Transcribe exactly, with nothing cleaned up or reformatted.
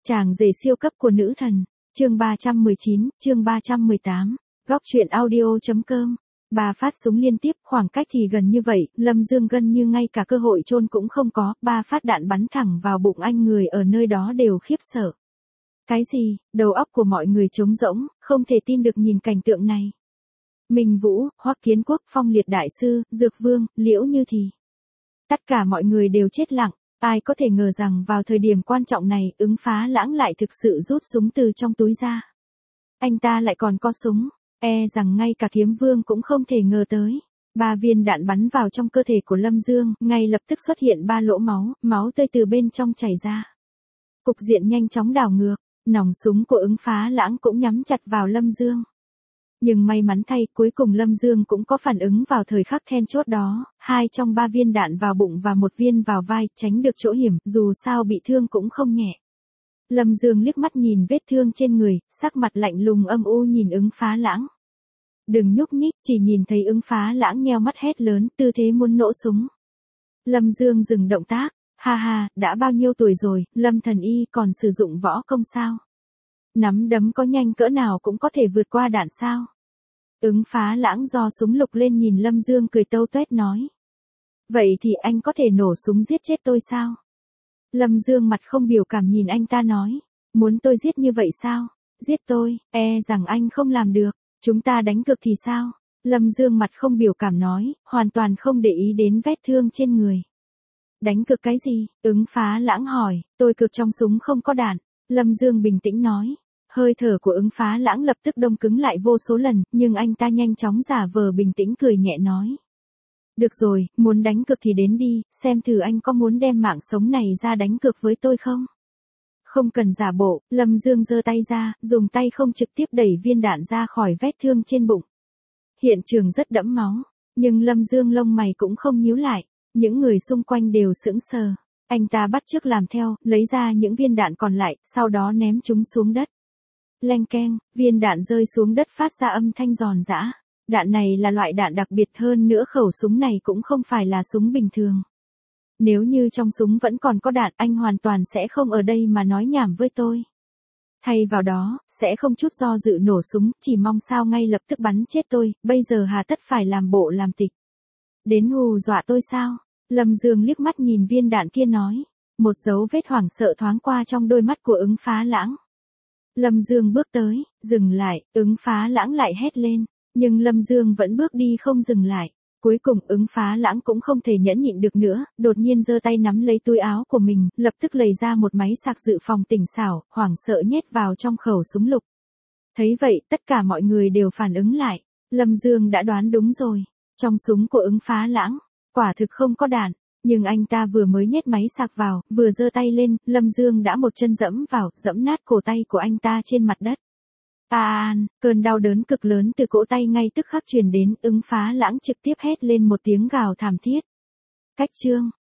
Chàng rể siêu cấp của nữ thần, chương ba trăm mười chín, chương ba trăm mười tám, góc truyện audio.com. Ba phát súng liên tiếp, khoảng cách thì gần như vậy, Lâm Dương gần như ngay cả cơ hội chôn cũng không có, ba phát đạn bắn thẳng vào bụng anh, người ở nơi đó đều khiếp sợ. Cái gì, đầu óc của mọi người trống rỗng, không thể tin được nhìn cảnh tượng này. Minh Vũ, Hoắc Kiến Quốc, Phong Liệt Đại Sư, Dược Vương, Liễu Như Thì. Tất cả mọi người đều chết lặng. Ai có thể ngờ rằng vào thời điểm quan trọng này, Ứng Phá Lãng lại thực sự rút súng từ trong túi ra. Anh ta lại còn có súng, e rằng ngay cả Kiếm Vương cũng không thể ngờ tới. Ba viên đạn bắn vào trong cơ thể của Lâm Dương, ngay lập tức xuất hiện ba lỗ máu, máu tươi từ bên trong chảy ra. Cục diện nhanh chóng đảo ngược, nòng súng của Ứng Phá Lãng cũng nhắm chặt vào Lâm Dương. Nhưng may mắn thay, cuối cùng Lâm Dương cũng có phản ứng vào thời khắc then chốt đó, hai trong ba viên đạn vào bụng và một viên vào vai, tránh được chỗ hiểm, dù sao bị thương cũng không nhẹ. Lâm Dương liếc mắt nhìn vết thương trên người, sắc mặt lạnh lùng âm u nhìn Ứng Phá Lãng. Đừng nhúc nhích, chỉ nhìn thấy Ứng Phá Lãng nheo mắt hét lớn, tư thế muốn nổ súng. Lâm Dương dừng động tác, ha ha, đã bao nhiêu tuổi rồi, Lâm thần y còn sử dụng võ công sao? Nắm đấm có nhanh cỡ nào cũng có thể vượt qua đạn sao? Ứng Phá Lãng do súng lục lên nhìn Lâm Dương cười tâu tuét nói. Vậy thì anh có thể nổ súng giết chết tôi sao? Lâm Dương mặt không biểu cảm nhìn anh ta nói. Muốn tôi giết như vậy sao? Giết tôi, e rằng anh không làm được. Chúng ta đánh cược thì sao? Lâm Dương mặt không biểu cảm nói, hoàn toàn không để ý đến vết thương trên người. Đánh cược cái gì? Ứng Phá Lãng hỏi, tôi cược trong súng không có đạn. Lâm Dương bình tĩnh nói. Hơi thở của Ứng Phá Lãng lập tức đông cứng lại vô số lần, nhưng anh ta nhanh chóng giả vờ bình tĩnh cười nhẹ nói. Được rồi, muốn đánh cược thì đến đi, xem thử anh có muốn đem mạng sống này ra đánh cược với tôi không? Không cần giả bộ, Lâm Dương giơ tay ra, dùng tay không trực tiếp đẩy viên đạn ra khỏi vết thương trên bụng. Hiện trường rất đẫm máu, nhưng Lâm Dương lông mày cũng không nhíu lại, những người xung quanh đều sững sờ. Anh ta bắt chước làm theo, lấy ra những viên đạn còn lại, sau đó ném chúng xuống đất. Leng keng, viên đạn rơi xuống đất phát ra âm thanh giòn giã. Đạn này là loại đạn đặc biệt, hơn nữa khẩu súng này cũng không phải là súng bình thường. Nếu như trong súng vẫn còn có đạn, anh hoàn toàn sẽ không ở đây mà nói nhảm với tôi. Thay vào đó, sẽ không chút do dự nổ súng, chỉ mong sao ngay lập tức bắn chết tôi, bây giờ hà tất phải làm bộ làm tịch. Đến hù dọa tôi sao? Lâm Dương liếc mắt nhìn viên đạn kia nói. Một dấu vết hoảng sợ thoáng qua trong đôi mắt của Ứng Phá Lãng. Lâm Dương bước tới, dừng lại, Ứng Phá Lãng lại hét lên, nhưng Lâm Dương vẫn bước đi không dừng lại. Cuối cùng Ứng Phá Lãng cũng không thể nhẫn nhịn được nữa, đột nhiên giơ tay nắm lấy túi áo của mình, lập tức lấy ra một máy sạc dự phòng tỉnh xảo, hoảng sợ nhét vào trong khẩu súng lục. Thấy vậy, tất cả mọi người đều phản ứng lại, Lâm Dương đã đoán đúng rồi, trong súng của Ứng Phá Lãng, quả thực không có đạn. Nhưng anh ta vừa mới nhét máy sạc vào, vừa giơ tay lên, Lâm Dương đã một chân dẫm vào, dẫm nát cổ tay của anh ta trên mặt đất. À, cơn đau đớn cực lớn từ cổ tay ngay tức khắc truyền đến, Ứng Phá Lãng trực tiếp hét lên một tiếng gào thảm thiết. Cách chương.